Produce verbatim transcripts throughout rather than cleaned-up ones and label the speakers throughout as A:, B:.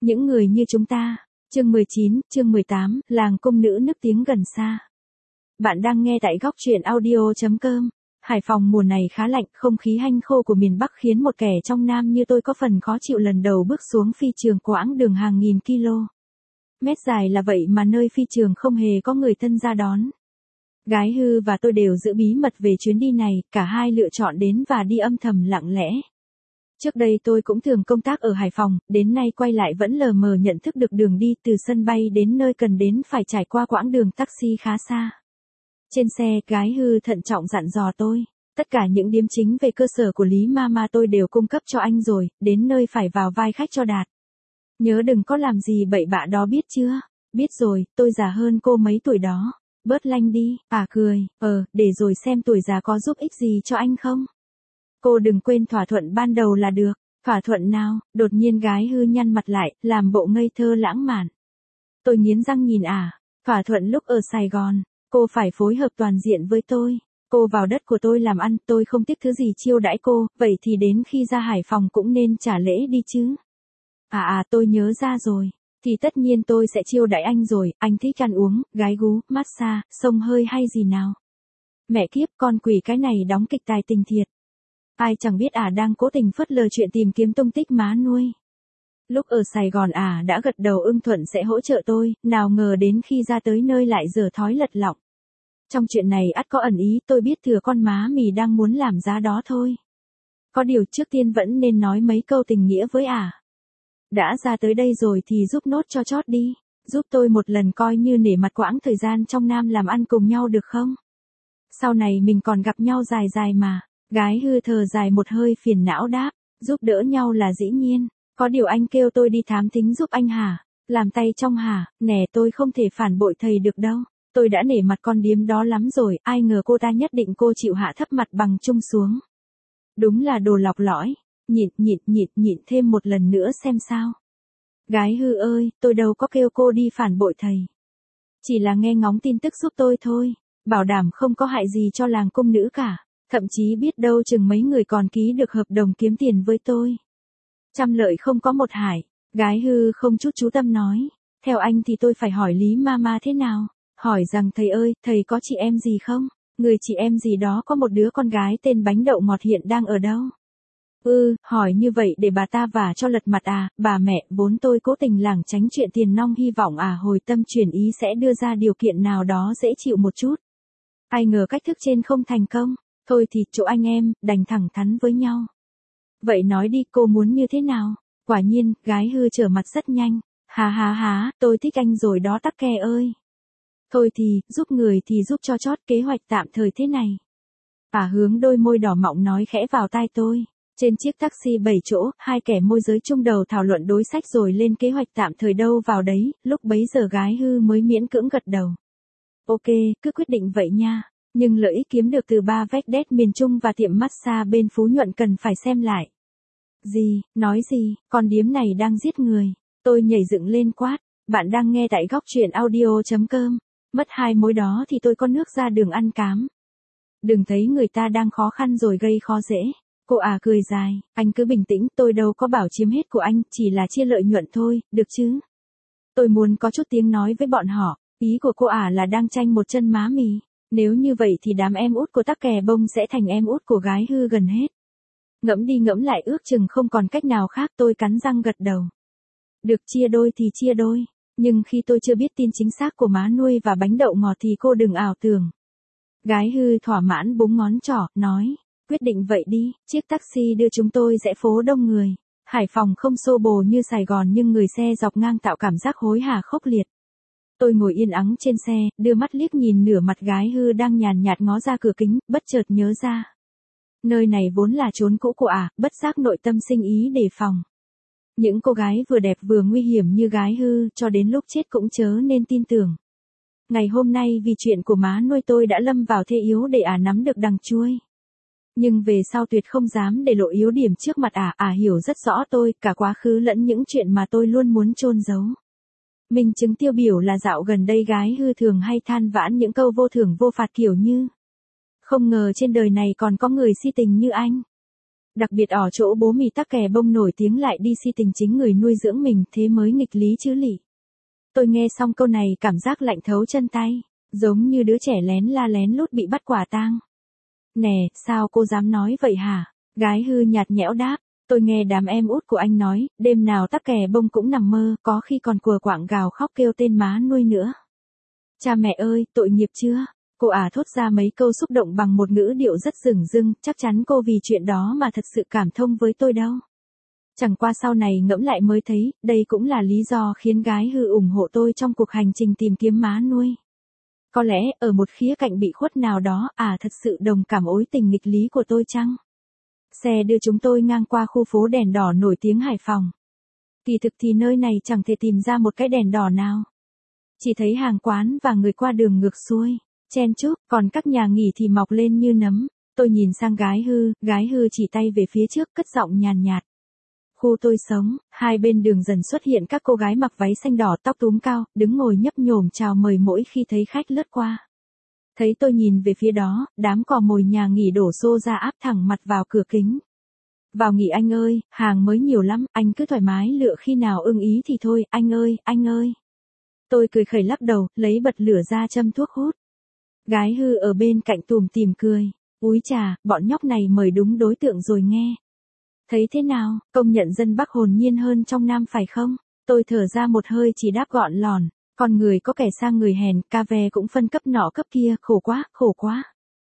A: Những người như chúng ta. Chương mười chín, chương mười tám, làng cung nữ nức tiếng gần xa. Bạn đang nghe tại góc truyện audio chấm com. Hải Phòng mùa này khá lạnh, không khí hanh khô của miền Bắc khiến một kẻ trong Nam như tôi có phần khó chịu lần đầu bước xuống phi trường quãng đường hàng nghìn km. Mét dài là vậy mà nơi phi trường không hề có người thân ra đón. Gái Hư và tôi đều giữ bí mật về chuyến đi này, cả hai lựa chọn đến và đi âm thầm lặng lẽ. Trước đây tôi cũng thường công tác ở Hải Phòng, đến nay quay lại vẫn lờ mờ nhận thức được đường đi từ sân bay đến nơi cần đến phải trải qua quãng đường taxi khá xa. Trên xe, Gái Hư thận trọng dặn dò tôi, tất cả những điếm chính về cơ sở của Lý Mama tôi đều cung cấp cho anh rồi, đến nơi phải vào vai khách cho đạt. Nhớ đừng có làm gì bậy bạ đó biết chưa? Biết rồi, tôi già hơn cô mấy tuổi đó. Bớt lanh đi, à cười, ờ, để rồi xem tuổi già có giúp ích gì cho anh không? Cô đừng quên thỏa thuận ban đầu là được. Thỏa thuận nào? Đột nhiên Gái Hư nhăn mặt lại, làm bộ ngây thơ lãng mạn. Tôi nghiến răng nhìn à, thỏa thuận lúc ở Sài Gòn, cô phải phối hợp toàn diện với tôi. Cô vào đất của tôi làm ăn, tôi không tiếc thứ gì chiêu đãi cô, vậy thì đến khi ra Hải Phòng cũng nên trả lễ đi chứ. À à, tôi nhớ ra rồi. Thì tất nhiên tôi sẽ chiêu đãi anh rồi, anh thích ăn uống, gái gú, massage, xông hơi hay gì nào. Mẹ kiếp, con quỷ cái này đóng kịch tài tình thiệt. Ai chẳng biết ả à đang cố tình phớt lờ chuyện tìm kiếm tung tích má nuôi. Lúc ở Sài Gòn ả à đã gật đầu ưng thuận sẽ hỗ trợ tôi, nào ngờ đến khi ra tới nơi lại dở thói lật lọng. Trong chuyện này ắt có ẩn ý, tôi biết thừa con má mì đang muốn làm giá đó thôi. Có điều trước tiên vẫn nên nói mấy câu tình nghĩa với ả. À. Đã ra tới đây rồi thì giúp nốt cho chót đi, giúp tôi một lần coi như nể mặt quãng thời gian trong Nam làm ăn cùng nhau được không? Sau này mình còn gặp nhau dài dài mà. Gái Hư thở dài một hơi phiền não đáp, giúp đỡ nhau là dĩ nhiên, có điều anh kêu tôi đi thám thính giúp anh hả? Làm tay trong hả? Nè, tôi không thể phản bội thầy được đâu, tôi đã nể mặt con điếm đó lắm rồi, ai ngờ cô ta nhất định cô chịu hạ thấp mặt bằng chung xuống. Đúng là đồ lọc lõi, nhịn nhịn nhịn nhịn thêm một lần nữa xem sao. Gái Hư ơi, tôi đâu có kêu cô đi phản bội thầy. Chỉ là nghe ngóng tin tức giúp tôi thôi, bảo đảm không có hại gì cho làng cung nữ cả. Thậm chí biết đâu chừng mấy người còn ký được hợp đồng kiếm tiền với tôi. Trăm lợi không có một hại, Gái Hư không chút chú tâm nói. Theo anh thì tôi phải hỏi Lý Mama thế nào? Hỏi rằng thầy ơi, thầy có chị em gì không? Người chị em gì đó có một đứa con gái tên Bánh Đậu Ngọt hiện đang ở đâu? Ừ, hỏi như vậy để bà ta vả cho lật mặt à, bà mẹ, vốn tôi cố tình lảng tránh chuyện tiền nong hy vọng à hồi tâm chuyển ý sẽ đưa ra điều kiện nào đó dễ chịu một chút. Ai ngờ cách thức trên không thành công. Thôi thì chỗ anh em, đành thẳng thắn với nhau. Vậy nói đi, cô muốn như thế nào? Quả nhiên, Gái Hư trở mặt rất nhanh. Há há há, tôi thích anh rồi đó tắc kè ơi. Thôi thì, giúp người thì giúp cho chót kế hoạch tạm thời thế này. Ả hướng đôi môi đỏ mọng nói khẽ vào tai tôi. Trên chiếc taxi bảy chỗ, hai kẻ môi giới chung đầu thảo luận đối sách rồi lên kế hoạch tạm thời đâu vào đấy, lúc bấy giờ Gái Hư mới miễn cưỡng gật đầu. Ok, cứ quyết định vậy nha. Nhưng lợi ích kiếm được từ ba vách đét miền Trung và tiệm massage bên Phú Nhuận cần phải xem lại. Gì, nói gì, con điếm này đang giết người. Tôi nhảy dựng lên quát, bạn đang nghe tại góc truyện audio chấm com. Mất hai mối đó thì tôi có nước ra đường ăn cám. Đừng thấy người ta đang khó khăn rồi gây khó dễ. Cô à cười dài, anh cứ bình tĩnh, tôi đâu có bảo chiếm hết của anh, chỉ là chia lợi nhuận thôi, được chứ? Tôi muốn có chút tiếng nói với bọn họ, ý của cô à là đang tranh một chân má mì. Nếu như vậy thì đám em út của tắc kè bông sẽ thành em út của Gái Hư gần hết. Ngẫm đi ngẫm lại ước chừng không còn cách nào khác, tôi cắn răng gật đầu. Được chia đôi thì chia đôi, nhưng khi tôi chưa biết tin chính xác của má nuôi và Bánh Đậu Ngọt thì cô đừng ảo tưởng. Gái Hư thỏa mãn búng ngón trỏ, nói, quyết định vậy đi, chiếc taxi đưa chúng tôi rẽ phố đông người. Hải Phòng không xô bồ như Sài Gòn nhưng người xe dọc ngang tạo cảm giác hối hả khốc liệt. Tôi ngồi yên ắng trên xe, đưa mắt liếc nhìn nửa mặt Gái Hư đang nhàn nhạt ngó ra cửa kính, bất chợt nhớ ra. Nơi này vốn là chốn cũ của ả, à, bất giác nội tâm sinh ý đề phòng. Những cô gái vừa đẹp vừa nguy hiểm như Gái Hư, cho đến lúc chết cũng chớ nên tin tưởng. Ngày hôm nay vì chuyện của má nuôi tôi đã lâm vào thế yếu để ả à nắm được đằng chuôi. Nhưng về sau tuyệt không dám để lộ yếu điểm trước mặt ả, à, ả à hiểu rất rõ tôi, cả quá khứ lẫn những chuyện mà tôi luôn muốn chôn giấu. Minh chứng tiêu biểu là dạo gần đây Gái Hư thường hay than vãn những câu vô thưởng vô phạt kiểu như. Không ngờ trên đời này còn có người si tình như anh. Đặc biệt ở chỗ bố mì tắc kè bông nổi tiếng lại đi si tình chính người nuôi dưỡng mình, thế mới nghịch lý chứ lị. Tôi nghe xong câu này cảm giác lạnh thấu chân tay, giống như đứa trẻ lén la lén lút bị bắt quả tang. Nè, sao cô dám nói vậy hả? Gái hư nhạt nhẽo đáp, tôi nghe đám em út của anh nói, đêm nào tắc kè bông cũng nằm mơ, có khi còn cùa quạng gào khóc kêu tên má nuôi nữa. Cha mẹ ơi, tội nghiệp chưa? Cô ả thốt ra mấy câu xúc động bằng một ngữ điệu rất dửng dưng, chắc chắn cô vì chuyện đó mà thật sự cảm thông với tôi đâu. Chẳng qua sau này ngẫm lại mới thấy, đây cũng là lý do khiến gái hư ủng hộ tôi trong cuộc hành trình tìm kiếm má nuôi. Có lẽ, ở một khía cạnh bị khuất nào đó, à thật sự đồng cảm ối tình nghịch lý của tôi chăng? Xe đưa chúng tôi ngang qua khu phố đèn đỏ nổi tiếng Hải Phòng. Kỳ thực thì nơi này chẳng thể tìm ra một cái đèn đỏ nào. Chỉ thấy hàng quán và người qua đường ngược xuôi, chen chúc, còn các nhà nghỉ thì mọc lên như nấm. Tôi nhìn sang gái hư, gái hư chỉ tay về phía trước cất giọng nhàn nhạt. Khu tôi sống, hai bên đường dần xuất hiện các cô gái mặc váy xanh đỏ tóc túm cao, đứng ngồi nhấp nhổm chào mời mỗi khi thấy khách lướt qua. Thấy tôi nhìn về phía đó, đám cò mồi nhà nghỉ đổ xô ra áp thẳng mặt vào cửa kính. Vào nghỉ anh ơi, hàng mới nhiều lắm, anh cứ thoải mái lựa khi nào ưng ý thì thôi, anh ơi, anh ơi. Tôi cười khẩy lắc đầu, lấy bật lửa ra châm thuốc hút. Gái hư ở bên cạnh tùm tìm cười, úi chà, bọn nhóc này mời đúng đối tượng rồi nghe. Thấy thế nào, công nhận dân Bắc hồn nhiên hơn trong Nam phải không? Tôi thở ra một hơi chỉ đáp gọn lòn, con người có kẻ sang người hèn, ca ve cũng phân cấp nọ cấp kia, khổ quá, khổ quá.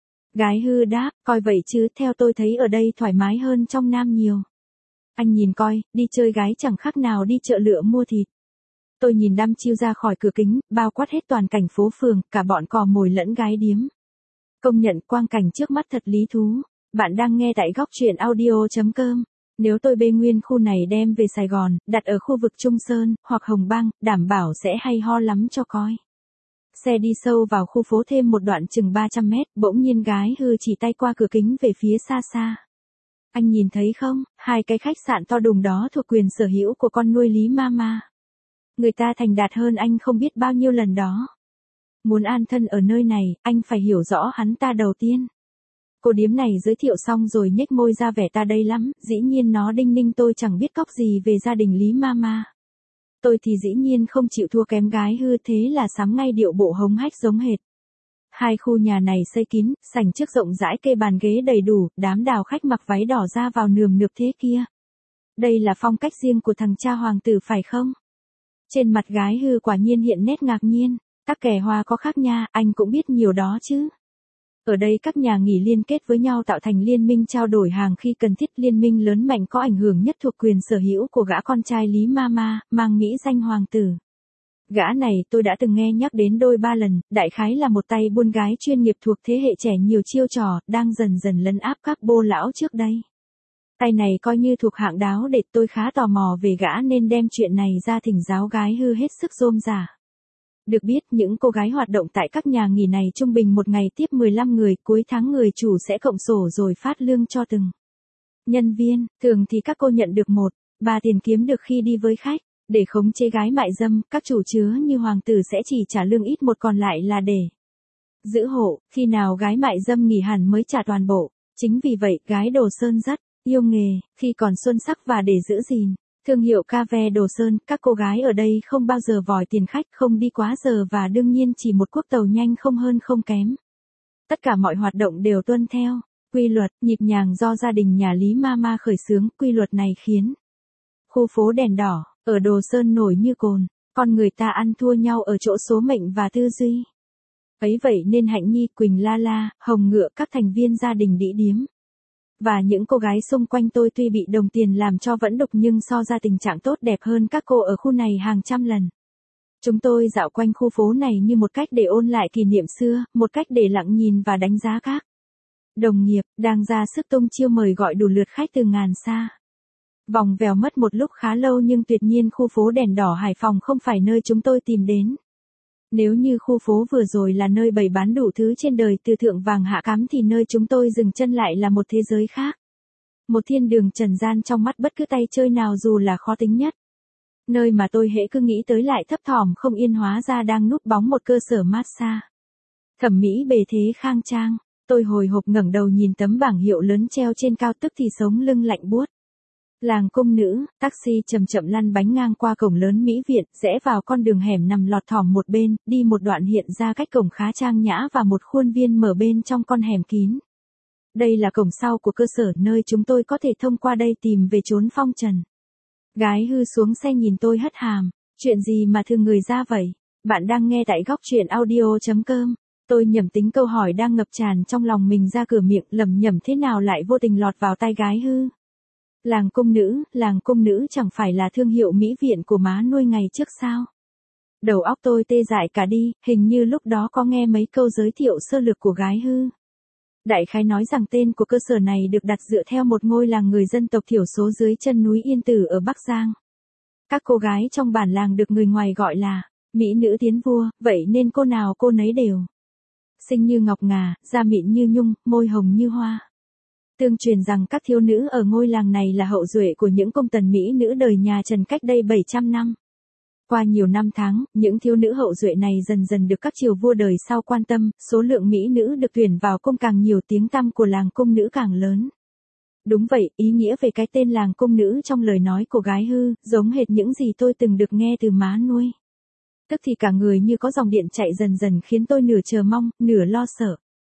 A: Gái hư đáp, coi vậy chứ, theo tôi thấy ở đây thoải mái hơn trong Nam nhiều. Anh nhìn coi, đi chơi gái chẳng khác nào đi chợ lựa mua thịt. Tôi nhìn đăm chiêu ra khỏi cửa kính, bao quát hết toàn cảnh phố phường, cả bọn cò mồi lẫn gái điếm. Công nhận quang cảnh trước mắt thật lý thú. Bạn đang nghe tại góc truyện audio.com. Nếu tôi bê nguyên khu này đem về Sài Gòn, đặt ở khu vực Trung Sơn, hoặc Hồng Bang, đảm bảo sẽ hay ho lắm cho coi. Xe đi sâu vào khu phố thêm một đoạn chừng ba trăm mét, bỗng nhiên gái hư chỉ tay qua cửa kính về phía xa xa. Anh nhìn thấy không, hai cái khách sạn to đùng đó thuộc quyền sở hữu của con nuôi Lý Mama. Người ta thành đạt hơn anh không biết bao nhiêu lần đó. Muốn an thân ở nơi này, anh phải hiểu rõ hắn ta đầu tiên. Cô điếm này giới thiệu xong rồi nhếch môi ra vẻ ta đây lắm, dĩ nhiên nó đinh ninh tôi chẳng biết cóc gì về gia đình Lý Mama. Tôi thì dĩ nhiên không chịu thua kém gái hư, thế là sắm ngay điệu bộ hống hách giống hệt. Hai khu nhà này xây kín, sảnh trước rộng rãi, kê bàn ghế đầy đủ, đám đào khách mặc váy đỏ ra vào nườm nượp thế kia. Đây là phong cách riêng của thằng cha hoàng tử phải không? Trên mặt gái hư quả nhiên hiện nét ngạc nhiên, các kẻ hoa có khác nha, anh cũng biết nhiều đó chứ. Ở đây các nhà nghỉ liên kết với nhau tạo thành liên minh trao đổi hàng khi cần thiết. Liên minh lớn mạnh có ảnh hưởng nhất thuộc quyền sở hữu của gã con trai Lý Mama, mang mỹ danh hoàng tử. Gã này tôi đã từng nghe nhắc đến đôi ba lần, đại khái là một tay buôn gái chuyên nghiệp thuộc thế hệ trẻ nhiều chiêu trò, đang dần dần lấn áp các bô lão trước đây. Tay này coi như thuộc hạng đáo để, tôi khá tò mò về gã nên đem chuyện này ra thỉnh giáo gái hư hết sức rôm rả. Được biết những cô gái hoạt động tại các nhà nghỉ này trung bình một ngày tiếp mười lăm người, cuối tháng người chủ sẽ cộng sổ rồi phát lương cho từng nhân viên, thường thì các cô nhận được một, ba tiền kiếm được khi đi với khách. Để khống chế gái mại dâm, các chủ chứa như hoàng tử sẽ chỉ trả lương ít một, còn lại là để giữ hộ, khi nào gái mại dâm nghỉ hẳn mới trả toàn bộ. Chính vì vậy, gái Đồ Sơn rất yêu nghề, khi còn xuân sắc và để giữ gìn thương hiệu ca ve Đồ Sơn, các cô gái ở đây không bao giờ vòi tiền khách, không đi quá giờ và đương nhiên chỉ một cuốc tàu nhanh không hơn không kém. Tất cả mọi hoạt động đều tuân theo quy luật nhịp nhàng do gia đình nhà Lý Mama khởi xướng. Quy luật này khiến khu phố đèn đỏ ở Đồ Sơn nổi như cồn, con người ta ăn thua nhau ở chỗ số mệnh và tư duy. Ấy vậy nên Hạnh Nhi, Quỳnh La La, Hồng Ngựa, các thành viên gia đình đĩ điếm và những cô gái xung quanh tôi tuy bị đồng tiền làm cho vẫn đục nhưng so ra tình trạng tốt đẹp hơn các cô ở khu này hàng trăm lần. Chúng tôi dạo quanh khu phố này như một cách để ôn lại kỷ niệm xưa, một cách để lặng nhìn và đánh giá các đồng nghiệp đang ra sức tung chiêu mời gọi đủ lượt khách từ ngàn xa. Vòng vèo mất một lúc khá lâu nhưng tuyệt nhiên khu phố đèn đỏ Hải Phòng không phải nơi chúng tôi tìm đến. Nếu như khu phố vừa rồi là nơi bày bán đủ thứ trên đời từ thượng vàng hạ cám thì nơi chúng tôi dừng chân lại là một thế giới khác. Một thiên đường trần gian trong mắt bất cứ tay chơi nào dù là khó tính nhất. Nơi mà tôi hễ cứ nghĩ tới lại thấp thỏm không yên, hóa ra đang núp bóng một cơ sở massage thẩm mỹ bề thế khang trang. Tôi hồi hộp ngẩng đầu nhìn tấm bảng hiệu lớn treo trên cao, tức thì sống lưng lạnh buốt. Làng cung nữ, taxi chậm chậm lăn bánh ngang qua cổng lớn mỹ viện, rẽ vào con đường hẻm nằm lọt thỏm một bên, đi một đoạn hiện ra cách cổng khá trang nhã và một khuôn viên mở bên trong con hẻm kín. Đây là cổng sau của cơ sở, nơi chúng tôi có thể thông qua đây tìm về chốn phong trần. Gái hư xuống xe nhìn tôi hất hàm. Chuyện gì mà thương người ra vậy? Bạn đang nghe tại góc truyện audio chấm com. Tôi nhẩm tính câu hỏi đang ngập tràn trong lòng mình ra cửa miệng, lẩm nhẩm thế nào lại vô tình lọt vào tai gái hư. Làng cung nữ, làng cung nữ chẳng phải là thương hiệu mỹ viện của má nuôi ngày trước sao? Đầu óc tôi tê dại cả đi, hình như lúc đó có nghe mấy câu giới thiệu sơ lược của gái hư. Đại khái nói rằng tên của cơ sở này được đặt dựa theo một ngôi làng người dân tộc thiểu số dưới chân núi Yên Tử ở Bắc Giang. Các cô gái trong bản làng được người ngoài gọi là mỹ nữ tiến vua, vậy nên cô nào cô nấy đều xinh như ngọc ngà, da mịn như nhung, môi hồng như hoa. Tương truyền rằng các thiếu nữ ở ngôi làng này là hậu duệ của những công tần mỹ nữ đời nhà Trần cách đây bảy trăm năm. Qua nhiều năm tháng, những thiếu nữ hậu duệ này dần dần được các triều vua đời sau quan tâm, số lượng mỹ nữ được tuyển vào cung càng nhiều, tiếng tăm của làng cung nữ càng lớn. Đúng vậy, ý nghĩa về cái tên làng cung nữ trong lời nói của gái hư, giống hệt những gì tôi từng được nghe từ má nuôi. Tức thì cả người như có dòng điện chạy dần dần khiến tôi nửa chờ mong, nửa lo sợ.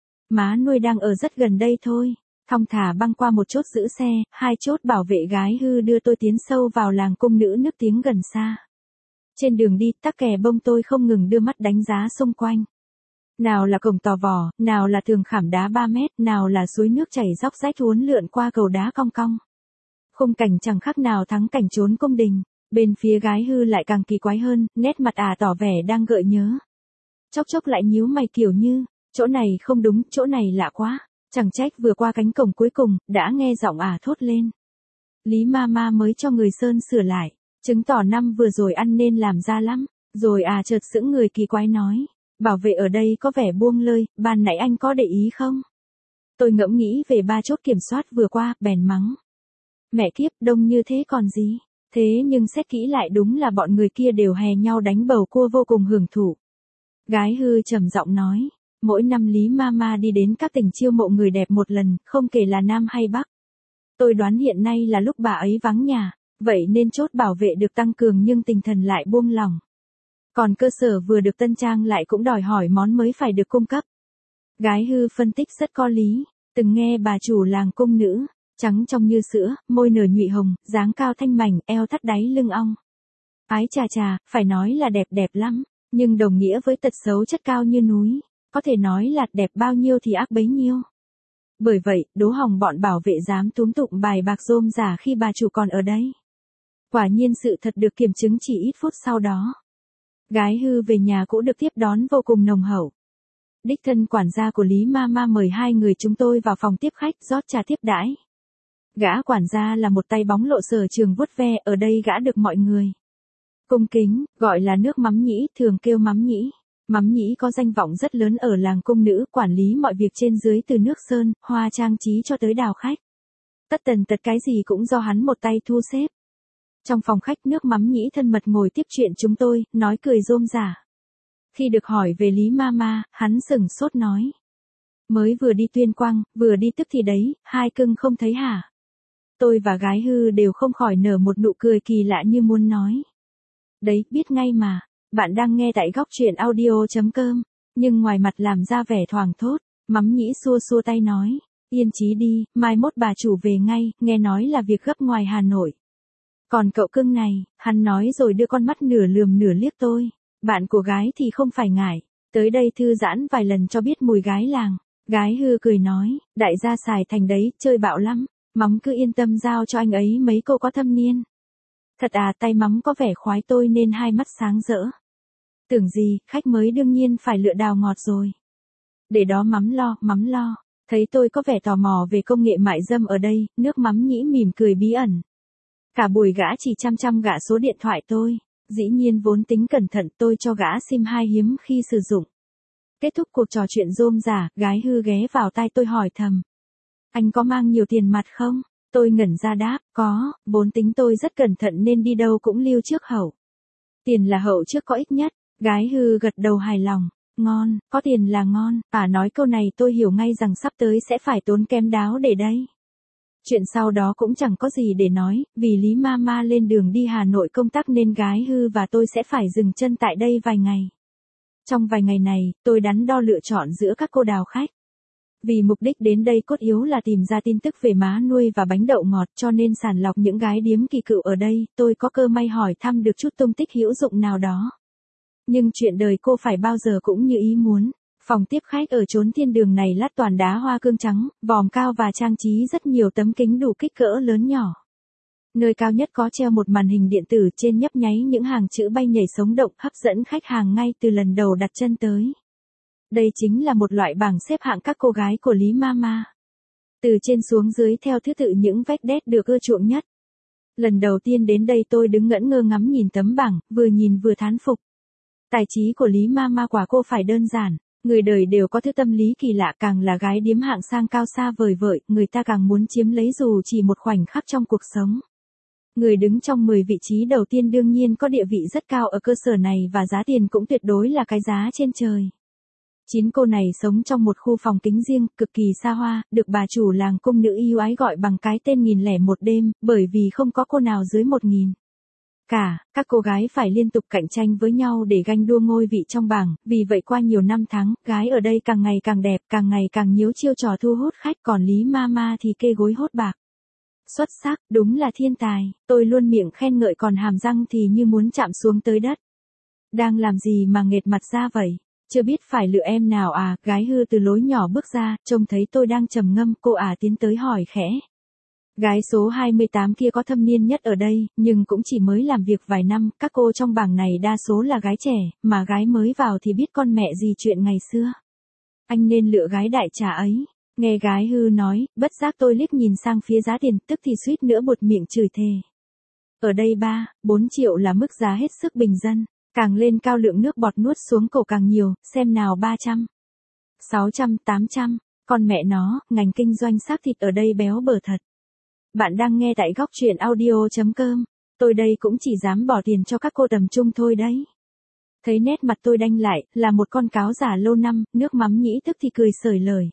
A: Má nuôi đang ở rất gần đây thôi. Thong thả băng qua một chốt giữ xe, hai chốt bảo vệ gái hư đưa tôi tiến sâu vào làng cung nữ nức tiếng gần xa. Trên đường đi, tắc kè bông tôi không ngừng đưa mắt đánh giá xung quanh. Nào là cổng tò vò, nào là tường khảm đá ba mét, nào là suối nước chảy róc rách uốn lượn qua cầu đá cong cong. Khung cảnh chẳng khác nào thắng cảnh trốn cung đình. Bên phía gái hư lại càng kỳ quái hơn, nét mặt ả tỏ vẻ đang gợi nhớ. Chốc chốc lại nhíu mày kiểu như, chỗ này không đúng, chỗ này lạ quá. Chẳng trách vừa qua cánh cổng cuối cùng, đã nghe giọng ả thốt lên. Lý Mama mới cho người sơn sửa lại, chứng tỏ năm vừa rồi ăn nên làm ra lắm. Rồi à chợt sững người kỳ quái nói, bảo vệ ở đây có vẻ buông lơi, ban nãy anh có để ý không? Tôi ngẫm nghĩ về ba chốt kiểm soát vừa qua, bèn mắng. Mẹ kiếp, đông như thế còn gì? Thế nhưng xét kỹ lại đúng là bọn người kia đều hè nhau đánh bầu cua vô cùng hưởng thụ. Gái hư trầm giọng nói, mỗi năm Lý Mama đi đến các tỉnh chiêu mộ người đẹp một lần, không kể là Nam hay Bắc. Tôi đoán hiện nay là lúc bà ấy vắng nhà, vậy nên chốt bảo vệ được tăng cường nhưng tinh thần lại buông lỏng. Còn cơ sở vừa được tân trang lại cũng đòi hỏi món mới phải được cung cấp. Gái hư phân tích rất có lý, từng nghe bà chủ làng cung nữ, trắng trong như sữa, môi nở nhụy hồng, dáng cao thanh mảnh, eo thắt đáy lưng ong. Ái chà chà, phải nói là đẹp đẹp lắm, nhưng đồng nghĩa với tật xấu chất cao như núi, có thể nói là đẹp bao nhiêu thì ác bấy nhiêu. Bởi vậy, đố hòng bọn bảo vệ dám túm tụng bài bạc rôm giả khi bà chủ còn ở đây. Quả nhiên sự thật được kiểm chứng chỉ ít phút sau đó. Gái hư về nhà cũ được tiếp đón vô cùng nồng hậu. Đích thân quản gia của Lý Mama mời hai người chúng tôi vào phòng tiếp khách rót trà tiếp đãi. Gã quản gia là một tay bóng lộ sở trường vuốt ve, ở đây gã được mọi người cung kính, gọi là nước mắm nhĩ, thường kêu mắm nhĩ. Mắm nhĩ có danh vọng rất lớn ở làng cung nữ, quản lý mọi việc trên dưới từ nước sơn, hoa trang trí cho tới đào khách. Tất tần tật cái gì cũng do hắn một tay thu xếp. Trong phòng khách, nước mắm nhĩ thân mật ngồi tiếp chuyện chúng tôi, nói cười rôm rả. Khi được hỏi về Lý Mama, hắn sửng sốt nói. Mới vừa đi Tuyên Quang, vừa đi tức thì đấy, hai cưng không thấy hả? Tôi và gái hư đều không khỏi nở một nụ cười kỳ lạ như muốn nói. Đấy, biết ngay mà, bạn đang nghe tại góc truyện audio chấm com, nhưng ngoài mặt làm ra vẻ thoảng thốt, mắm nhĩ xua xua tay nói, yên chí đi, mai mốt bà chủ về ngay, nghe nói là việc gấp ngoài Hà Nội. Còn cậu cưng này, hắn nói rồi đưa con mắt nửa lườm nửa liếc tôi, bạn của gái thì không phải ngại, tới đây thư giãn vài lần cho biết mùi gái làng. Gái hư cười nói, đại gia xài thành đấy, chơi bạo lắm, mắm cứ yên tâm giao cho anh ấy mấy cô có thâm niên. Thật à, tay mắm có vẻ khoái tôi nên hai mắt sáng rỡ. Tưởng gì, khách mới đương nhiên phải lựa đào ngọt rồi. Để đó mắm lo, mắm lo. Thấy tôi có vẻ tò mò về công nghệ mại dâm ở đây, nước mắm nhĩ mỉm cười bí ẩn. Cả buổi gã chỉ chăm chăm gạ số điện thoại tôi. Dĩ nhiên vốn tính cẩn thận tôi cho gã sim hai hiếm khi sử dụng. Kết thúc cuộc trò chuyện rôm rả, gái hư ghé vào tai tôi hỏi thầm. Anh có mang nhiều tiền mặt không? Tôi ngẩn ra đáp, có, vốn tính tôi rất cẩn thận nên đi đâu cũng lưu trước hậu. Tiền là hậu trước có ích nhất, gái hư gật đầu hài lòng. Ngon, có tiền là ngon, ả nói câu này tôi hiểu ngay rằng sắp tới sẽ phải tốn kém đáo để đây. Chuyện sau đó cũng chẳng có gì để nói, vì Lý Mama lên đường đi Hà Nội công tác nên gái hư và tôi sẽ phải dừng chân tại đây vài ngày. Trong vài ngày này, tôi đắn đo lựa chọn giữa các cô đào khách. Vì mục đích đến đây cốt yếu là tìm ra tin tức về má nuôi và bánh đậu ngọt cho nên sàng lọc những gái điếm kỳ cựu ở đây, tôi có cơ may hỏi thăm được chút tung tích hữu dụng nào đó. Nhưng chuyện đời cô phải bao giờ cũng như ý muốn. Phòng tiếp khách ở chốn thiên đường này lát toàn đá hoa cương trắng, vòm cao và trang trí rất nhiều tấm kính đủ kích cỡ lớn nhỏ. Nơi cao nhất có treo một màn hình điện tử trên nhấp nháy những hàng chữ bay nhảy sống động hấp dẫn khách hàng ngay từ lần đầu đặt chân tới. Đây chính là một loại bảng xếp hạng các cô gái của Lý Mama. Từ trên xuống dưới theo thứ tự những vách đét được ưa chuộng nhất. Lần đầu tiên đến đây tôi đứng ngẩn ngơ ngắm nhìn tấm bảng, vừa nhìn vừa thán phục. Tài trí của Lý Mama quả cô phải đơn giản. Người đời đều có thứ tâm lý kỳ lạ, càng là gái điếm hạng sang cao xa vời vợi, người ta càng muốn chiếm lấy dù chỉ một khoảnh khắc trong cuộc sống. Người đứng trong mười vị trí đầu tiên đương nhiên có địa vị rất cao ở cơ sở này và giá tiền cũng tuyệt đối là cái giá trên trời. Chín cô này sống trong một khu phòng kính riêng, cực kỳ xa hoa, được bà chủ làng cung nữ yêu ái gọi bằng cái tên nghìn lẻ một đêm, bởi vì không có cô nào dưới một nghìn. Cả, các cô gái phải liên tục cạnh tranh với nhau để ganh đua ngôi vị trong bảng, vì vậy qua nhiều năm tháng, gái ở đây càng ngày càng đẹp, càng ngày càng nhiếu chiêu trò thu hút khách, còn Lý Mama thì kê gối hốt bạc. Xuất sắc, đúng là thiên tài, tôi luôn miệng khen ngợi còn hàm răng thì như muốn chạm xuống tới đất. Đang làm gì mà nghệt mặt ra vậy? Chưa biết phải lựa em nào à, gái hư từ lối nhỏ bước ra, trông thấy tôi đang trầm ngâm, cô ả tiến tới hỏi khẽ. Gái số hai mươi tám kia có thâm niên nhất ở đây, nhưng cũng chỉ mới làm việc vài năm, các cô trong bảng này đa số là gái trẻ, mà gái mới vào thì biết con mẹ gì chuyện ngày xưa. Anh nên lựa gái đại trà ấy. Nghe gái hư nói, bất giác tôi liếc nhìn sang phía giá tiền, tức thì suýt nữa buột miệng chửi thề. Ở đây ba, bốn triệu là mức giá hết sức bình dân, càng lên cao lượng nước bọt nuốt xuống cổ càng nhiều, xem nào ba trăm, sáu trăm, tám trăm, con mẹ nó, ngành kinh doanh xác thịt ở đây béo bở thật. Bạn đang nghe tại góc truyện audio chấm com, tôi đây cũng chỉ dám bỏ tiền cho các cô tầm trung thôi đấy. Thấy nét mặt tôi đanh lại, là một con cáo giả lâu năm, nước mắm nhĩ tức thì cười sởi lời.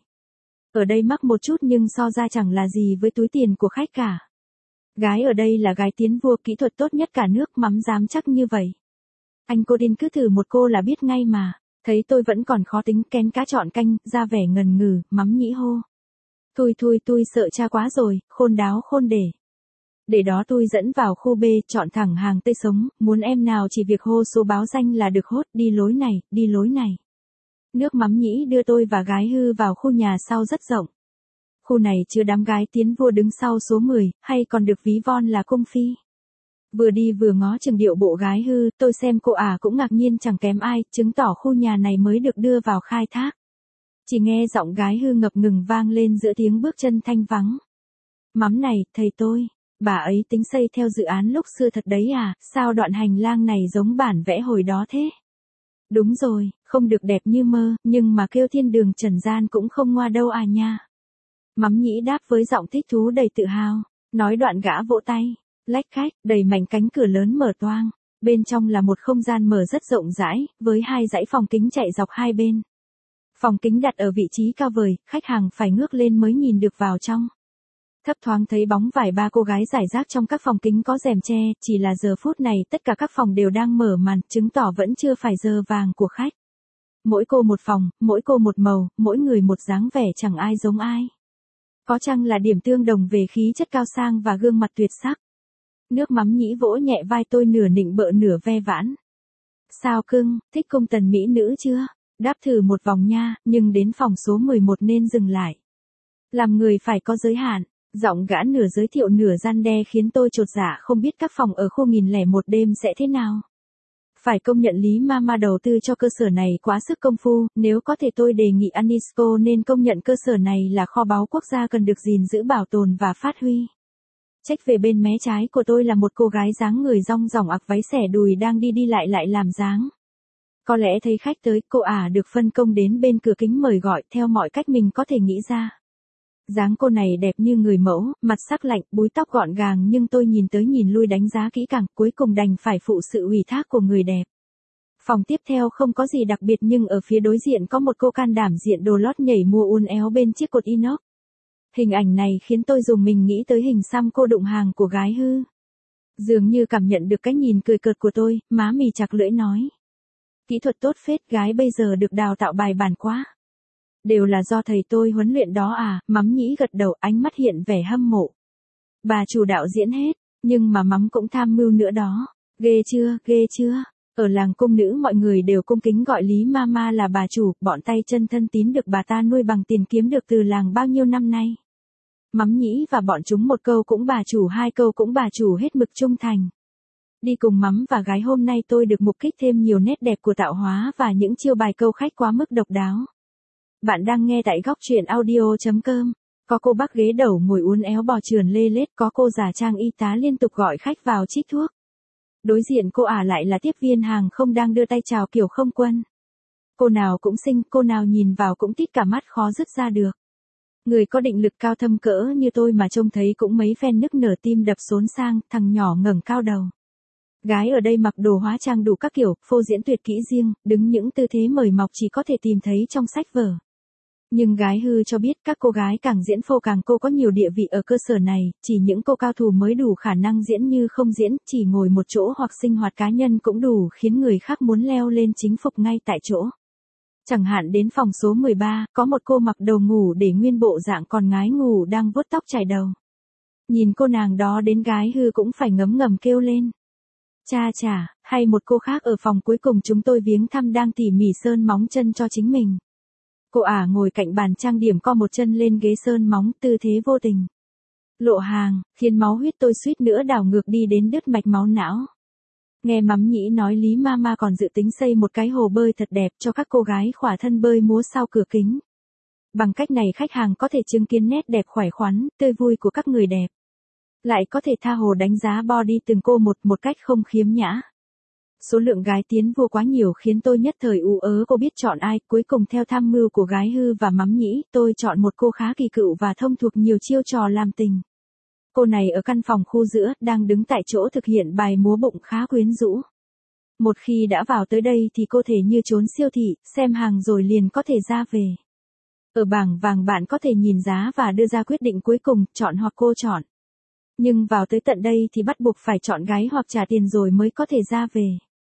A: Ở đây mắc một chút nhưng so ra chẳng là gì với túi tiền của khách cả. Gái ở đây là gái tiến vua, kỹ thuật tốt nhất cả nước, mắm dám chắc như vậy. Anh cô điên cứ thử một cô là biết ngay mà. Thấy tôi vẫn còn khó tính, kén cá chọn canh, ra vẻ ngần ngừ, mắm nhĩ hô. Thôi thôi tôi sợ cha quá rồi, khôn đáo khôn để. Để đó tôi dẫn vào khu B, chọn thẳng hàng tươi sống, muốn em nào chỉ việc hô số báo danh là được hốt, đi lối này, đi lối này. Nước mắm nhĩ đưa tôi và gái hư vào khu nhà sau rất rộng. Khu này chứa đám gái tiến vua đứng sau số mười, hay còn được ví von là cung phi. Vừa đi vừa ngó chừng điệu bộ gái hư, tôi xem cô ả cũng ngạc nhiên chẳng kém ai, chứng tỏ khu nhà này mới được đưa vào khai thác. Chỉ nghe giọng gái hư ngập ngừng vang lên giữa tiếng bước chân thanh vắng. Mắm này, thầy tôi, bà ấy tính xây theo dự án lúc xưa thật đấy à, sao đoạn hành lang này giống bản vẽ hồi đó thế? Đúng rồi, không được đẹp như mơ, nhưng mà kêu thiên đường trần gian cũng không ngoa đâu à nha. Mắm nhĩ đáp với giọng thích thú đầy tự hào, nói đoạn gã vỗ tay, lách khách, đẩy mảnh cánh cửa lớn mở toang. Bên trong là một không gian mở rất rộng rãi, với hai dãy phòng kính chạy dọc hai bên. Phòng kính đặt ở vị trí cao vời, khách hàng phải ngước lên mới nhìn được vào trong. Thấp thoáng thấy bóng vài ba cô gái rải rác trong các phòng kính có rèm che, chỉ là giờ phút này tất cả các phòng đều đang mở màn, chứng tỏ vẫn chưa phải giờ vàng của khách. Mỗi cô một phòng, mỗi cô một màu, mỗi người một dáng vẻ chẳng ai giống ai. Có chăng là điểm tương đồng về khí chất cao sang và gương mặt tuyệt sắc. Nước mắm nhĩ vỗ nhẹ vai tôi nửa nịnh bợ nửa ve vãn. Sao cưng, thích cung tần mỹ nữ chưa? Đáp thử một vòng nha, nhưng đến phòng số mười một nên dừng lại. Làm người phải có giới hạn. Giọng gã nửa giới thiệu nửa gian đe khiến tôi chột dạ không biết các phòng ở khu nghìn lẻ một đêm sẽ thế nào. Phải công nhận Lý Mama đầu tư cho cơ sở này quá sức công phu, nếu có thể tôi đề nghị Anisco nên công nhận cơ sở này là kho báu quốc gia cần được gìn giữ bảo tồn và phát huy. Trách về bên mé trái của tôi là một cô gái dáng người rong ròng ặc váy xẻ đùi đang đi đi lại lại làm dáng. Có lẽ thấy khách tới, cô ả được phân công đến bên cửa kính mời gọi theo mọi cách mình có thể nghĩ ra. Dáng cô này đẹp như người mẫu, mặt sắc lạnh, búi tóc gọn gàng nhưng tôi nhìn tới nhìn lui đánh giá kỹ càng, cuối cùng đành phải phụ sự ủy thác của người đẹp. Phòng tiếp theo không có gì đặc biệt nhưng ở phía đối diện có một cô can đảm diện đồ lót nhảy múa uốn éo bên chiếc cột inox. Hình ảnh này khiến tôi dùng mình nghĩ tới hình xăm cô đụng hàng của gái hư. Dường như cảm nhận được cái nhìn cười cợt của tôi, má mì chặt lưỡi nói. Kỹ thuật tốt phết, gái bây giờ được đào tạo bài bản quá. Đều là do thầy tôi huấn luyện đó à, Mắm Nhĩ gật đầu, ánh mắt hiện vẻ hâm mộ. Bà chủ đạo diễn hết, nhưng mà Mắm cũng tham mưu nữa đó. Ghê chưa, ghê chưa. Ở làng cung nữ mọi người đều cung kính gọi Lý Mama là bà chủ, bọn tay chân thân tín được bà ta nuôi bằng tiền kiếm được từ làng bao nhiêu năm nay. Mắm Nhĩ và bọn chúng một câu cũng bà chủ, hai câu cũng bà chủ, hết mực trung thành. Đi cùng Mắm và gái hôm nay tôi được mục kích thêm nhiều nét đẹp của tạo hóa và những chiêu bài câu khách quá mức độc đáo. Bạn đang nghe tại góc truyện audio.com. Có cô bác ghế đầu ngồi uốn éo bò trườn lê lết, có cô giả trang y tá liên tục gọi khách vào trích thuốc. Đối diện cô ả lại là tiếp viên hàng không đang đưa tay chào kiểu không quân. Cô nào cũng xinh, cô nào nhìn vào cũng tít cả mắt khó dứt ra được. Người có định lực cao thâm cỡ như tôi mà trông thấy cũng mấy phen nức nở tim đập xốn sang, thằng nhỏ ngẩng cao đầu. Gái ở đây mặc đồ hóa trang đủ các kiểu, phô diễn tuyệt kỹ riêng, đứng những tư thế mời mọc chỉ có thể tìm thấy trong sách vở. Nhưng gái hư cho biết các cô gái càng diễn phô càng cô có nhiều địa vị ở cơ sở này, chỉ những cô cao thủ mới đủ khả năng diễn như không diễn, chỉ ngồi một chỗ hoặc sinh hoạt cá nhân cũng đủ khiến người khác muốn leo lên chính phục ngay tại chỗ. Chẳng hạn đến phòng số mười ba, có một cô mặc đồ ngủ để nguyên bộ dạng còn ngái ngủ đang vuốt tóc chải đầu. Nhìn cô nàng đó đến gái hư cũng phải ngấm ngầm kêu lên. Cha chả, hay một cô khác ở phòng cuối cùng chúng tôi viếng thăm đang tỉ mỉ sơn móng chân cho chính mình. Cô ả ngồi cạnh bàn trang điểm co một chân lên ghế sơn móng, tư thế vô tình. Lộ hàng, khiến máu huyết tôi suýt nữa đảo ngược đi đến đứt mạch máu não. Nghe Mắm Nhĩ nói Lý Mama còn dự tính xây một cái hồ bơi thật đẹp cho các cô gái khỏa thân bơi múa sau cửa kính. Bằng cách này khách hàng có thể chứng kiến nét đẹp khỏe khoắn, tươi vui của các người đẹp. Lại có thể tha hồ đánh giá body từng cô một một cách không khiếm nhã. Số lượng gái tiến vô quá nhiều khiến tôi nhất thời ú ớ cô biết chọn ai, cuối cùng theo tham mưu của gái hư và Mắm Nhĩ, tôi chọn một cô khá kỳ cựu và thông thuộc nhiều chiêu trò làm tình. Cô này ở căn phòng khu giữa, đang đứng tại chỗ thực hiện bài múa bụng khá quyến rũ. Một khi đã vào tới đây thì cô thể như trốn siêu thị, xem hàng rồi liền có thể ra về. Ở bảng vàng bạn có thể nhìn giá và đưa ra quyết định cuối cùng, chọn hoặc cô chọn. Nhưng vào tới tận đây thì bắt buộc phải chọn gái hoặc trả tiền rồi mới có thể ra về.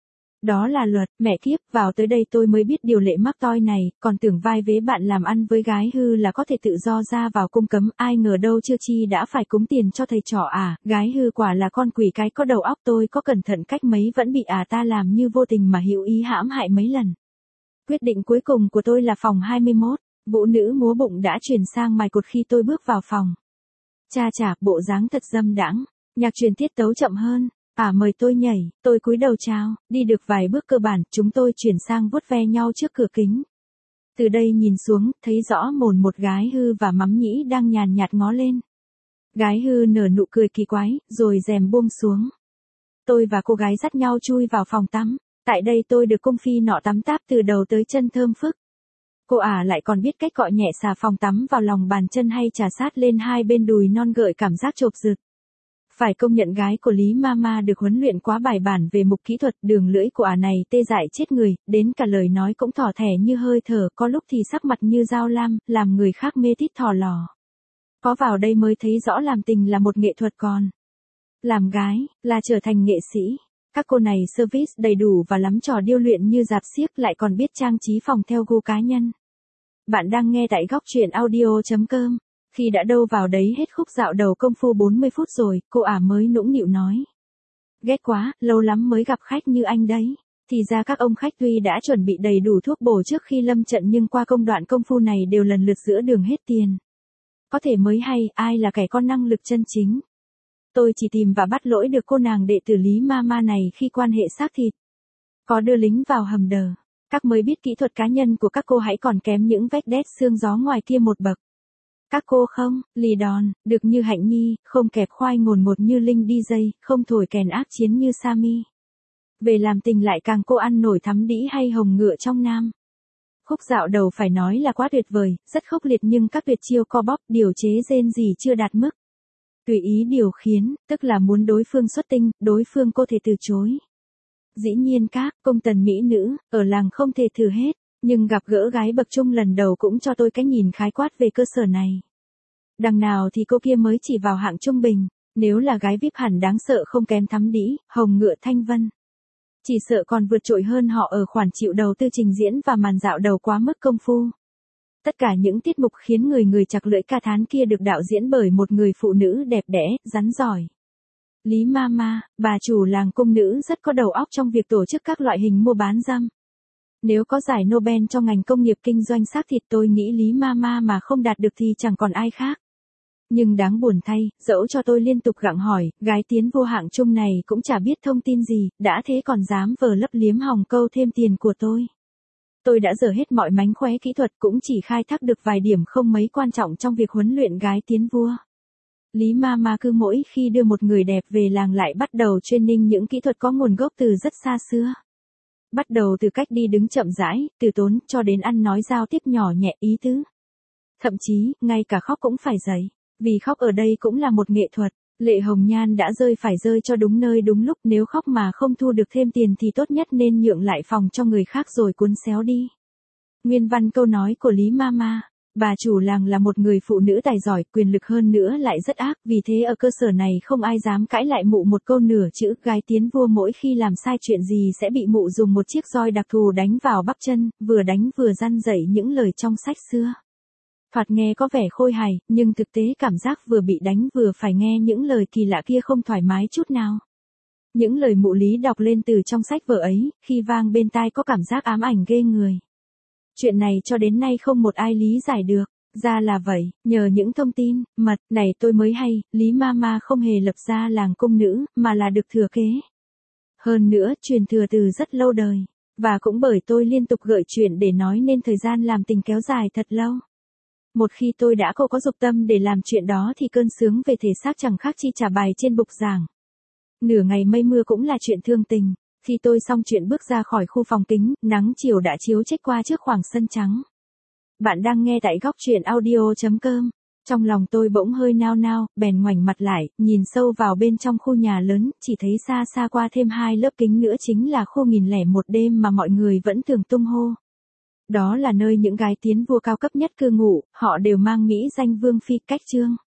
A: Đó là luật, mẹ kiếp, vào tới đây tôi mới biết điều lệ mắc toi này, còn tưởng vai vế bạn làm ăn với gái hư là có thể tự do ra vào cung cấm, ai ngờ đâu chưa chi đã phải cúng tiền cho thầy trò à, gái hư quả là con quỷ cái có đầu óc, tôi có cẩn thận cách mấy vẫn bị à ta làm như vô tình mà hữu ý hãm hại mấy lần. Quyết định cuối cùng của tôi là phòng hai mươi mốt, vũ nữ múa bụng đã chuyển sang mài cột khi tôi bước vào phòng. Cha chả, bộ dáng thật dâm đãng, nhạc truyền tiết tấu chậm hơn. À mời tôi nhảy, tôi cúi đầu chào, đi được vài bước cơ bản, chúng tôi chuyển sang vuốt ve nhau trước cửa kính. Từ đây nhìn xuống, thấy rõ mồn một gái hư và Mắm Nhĩ đang nhàn nhạt ngó lên. Gái hư nở nụ cười kỳ quái, rồi rèm buông xuống. Tôi và cô gái dắt nhau chui vào phòng tắm, tại đây tôi được cung phi nọ tắm táp từ đầu tới chân thơm phức. Cô ả à lại còn biết cách cọ nhẹ xà phòng tắm vào lòng bàn chân hay trà sát lên hai bên đùi non gợi cảm giác chộp rực. Phải công nhận gái của Lý Mama được huấn luyện quá bài bản về mục kỹ thuật, đường lưỡi của ả này tê dại chết người, đến cả lời nói cũng thỏ thẻ như hơi thở, có lúc thì sắc mặt như dao lam, làm người khác mê tít thò lò. Có vào đây mới thấy rõ làm tình là một nghệ thuật còn. Làm gái, là trở thành nghệ sĩ. Các cô này service đầy đủ và lắm trò điêu luyện như dạp xiếc lại còn biết trang trí phòng theo gu cá nhân. Bạn đang nghe tại góc truyện audio.com. Khi đã đâu vào đấy hết khúc dạo đầu công phu bốn mươi phút rồi, cô ả mới nũng nịu nói. Ghét quá, lâu lắm mới gặp khách như anh đấy. Thì ra các ông khách tuy đã chuẩn bị đầy đủ thuốc bổ trước khi lâm trận nhưng qua công đoạn công phu này đều lần lượt giữa đường hết tiền. Có thể mới hay, ai là kẻ có năng lực chân chính. Tôi chỉ tìm và bắt lỗi được cô nàng đệ tử Lý Mama này khi quan hệ xác thịt. Có đưa lính vào hầm đờ. Các mới biết kỹ thuật cá nhân của các cô hãy còn kém những vách đét xương gió ngoài kia một bậc. Các cô không, lì đòn, được như Hạnh Nhi, không kẹp khoai ngồn ngột như Linh đi dây, không thổi kèn ác chiến như Sami. Về làm tình lại càng cô ăn nổi thắm đĩ hay hồng ngựa trong nam. Khúc dạo đầu phải nói là quá tuyệt vời, rất khốc liệt nhưng các tuyệt chiêu co bóp, điều chế rên gì chưa đạt mức. Tùy ý điều khiến, tức là muốn đối phương xuất tinh, đối phương cô thể từ chối. Dĩ nhiên các công tần mỹ nữ, ở làng không thể thử hết, nhưng gặp gỡ gái bậc trung lần đầu cũng cho tôi cái nhìn khái quát về cơ sở này. Đằng nào thì cô kia mới chỉ vào hạng trung bình, nếu là gái víp hẳn đáng sợ không kém Thắm Đĩ, Hồng Ngựa Thanh Vân. Chỉ sợ còn vượt trội hơn họ ở khoản chịu đầu tư trình diễn và màn dạo đầu quá mức công phu. Tất cả những tiết mục khiến người người chặt lưỡi ca thán kia được đạo diễn bởi một người phụ nữ đẹp đẽ, rắn giỏi. Lý Mama, bà chủ làng cung nữ rất có đầu óc trong việc tổ chức các loại hình mua bán dâm. Nếu có giải Nobel trong ngành công nghiệp kinh doanh xác thịt tôi nghĩ Lý Mama mà không đạt được thì chẳng còn ai khác. Nhưng đáng buồn thay, dẫu cho tôi liên tục gặng hỏi, gái tiến vô hạng trung này cũng chả biết thông tin gì, đã thế còn dám vờ lấp liếm hòng câu thêm tiền của tôi. Tôi đã dở hết mọi mánh khóe kỹ thuật cũng chỉ khai thác được vài điểm không mấy quan trọng trong việc huấn luyện gái tiến vua. Lý Mama cứ mỗi khi đưa một người đẹp về làng lại bắt đầu training những kỹ thuật có nguồn gốc từ rất xa xưa. Bắt đầu từ cách đi đứng chậm rãi, từ tốn, cho đến ăn nói giao tiếp nhỏ nhẹ ý tứ. Thậm chí, ngay cả khóc cũng phải dậy, vì khóc ở đây cũng là một nghệ thuật. Lệ Hồng Nhan đã rơi phải rơi cho đúng nơi đúng lúc, nếu khóc mà không thu được thêm tiền thì tốt nhất nên nhượng lại phòng cho người khác rồi cuốn xéo đi. Nguyên văn câu nói của Lý Mama, bà chủ làng là một người phụ nữ tài giỏi, quyền lực hơn nữa lại rất ác, vì thế ở cơ sở này không ai dám cãi lại mụ một câu nửa chữ. Gái tiến vua mỗi khi làm sai chuyện gì sẽ bị mụ dùng một chiếc roi đặc thù đánh vào bắp chân, vừa đánh vừa răn dạy những lời trong sách xưa. Thoạt nghe có vẻ khôi hài, nhưng thực tế cảm giác vừa bị đánh vừa phải nghe những lời kỳ lạ kia không thoải mái chút nào. Những lời mụ Lý đọc lên từ trong sách vở ấy, khi vang bên tai có cảm giác ám ảnh ghê người. Chuyện này cho đến nay không một ai lý giải được. Ra là vậy, nhờ những thông tin, mật, này tôi mới hay, Lý Mama không hề lập ra làng cung nữ, mà là được thừa kế. Hơn nữa, truyền thừa từ rất lâu đời. Và cũng bởi tôi liên tục gợi chuyện để nói nên thời gian làm tình kéo dài thật lâu. Một khi tôi đã không có dục tâm để làm chuyện đó thì cơn sướng về thể xác chẳng khác chi trả bài trên bục giảng. Nửa ngày mây mưa cũng là chuyện thương tình. Khi tôi xong chuyện bước ra khỏi khu phòng kính, nắng chiều đã chiếu chếch qua trước khoảng sân trắng. Bạn đang nghe tại góc truyện audio chấm com. Trong lòng tôi bỗng hơi nao nao, bèn ngoảnh mặt lại, nhìn sâu vào bên trong khu nhà lớn, chỉ thấy xa xa qua thêm hai lớp kính nữa chính là khu nghìn lẻ một đêm mà mọi người vẫn thường tung hô. Đó là nơi những gái tiến vua cao cấp nhất cư ngụ, họ đều mang mỹ danh vương phi cách trương.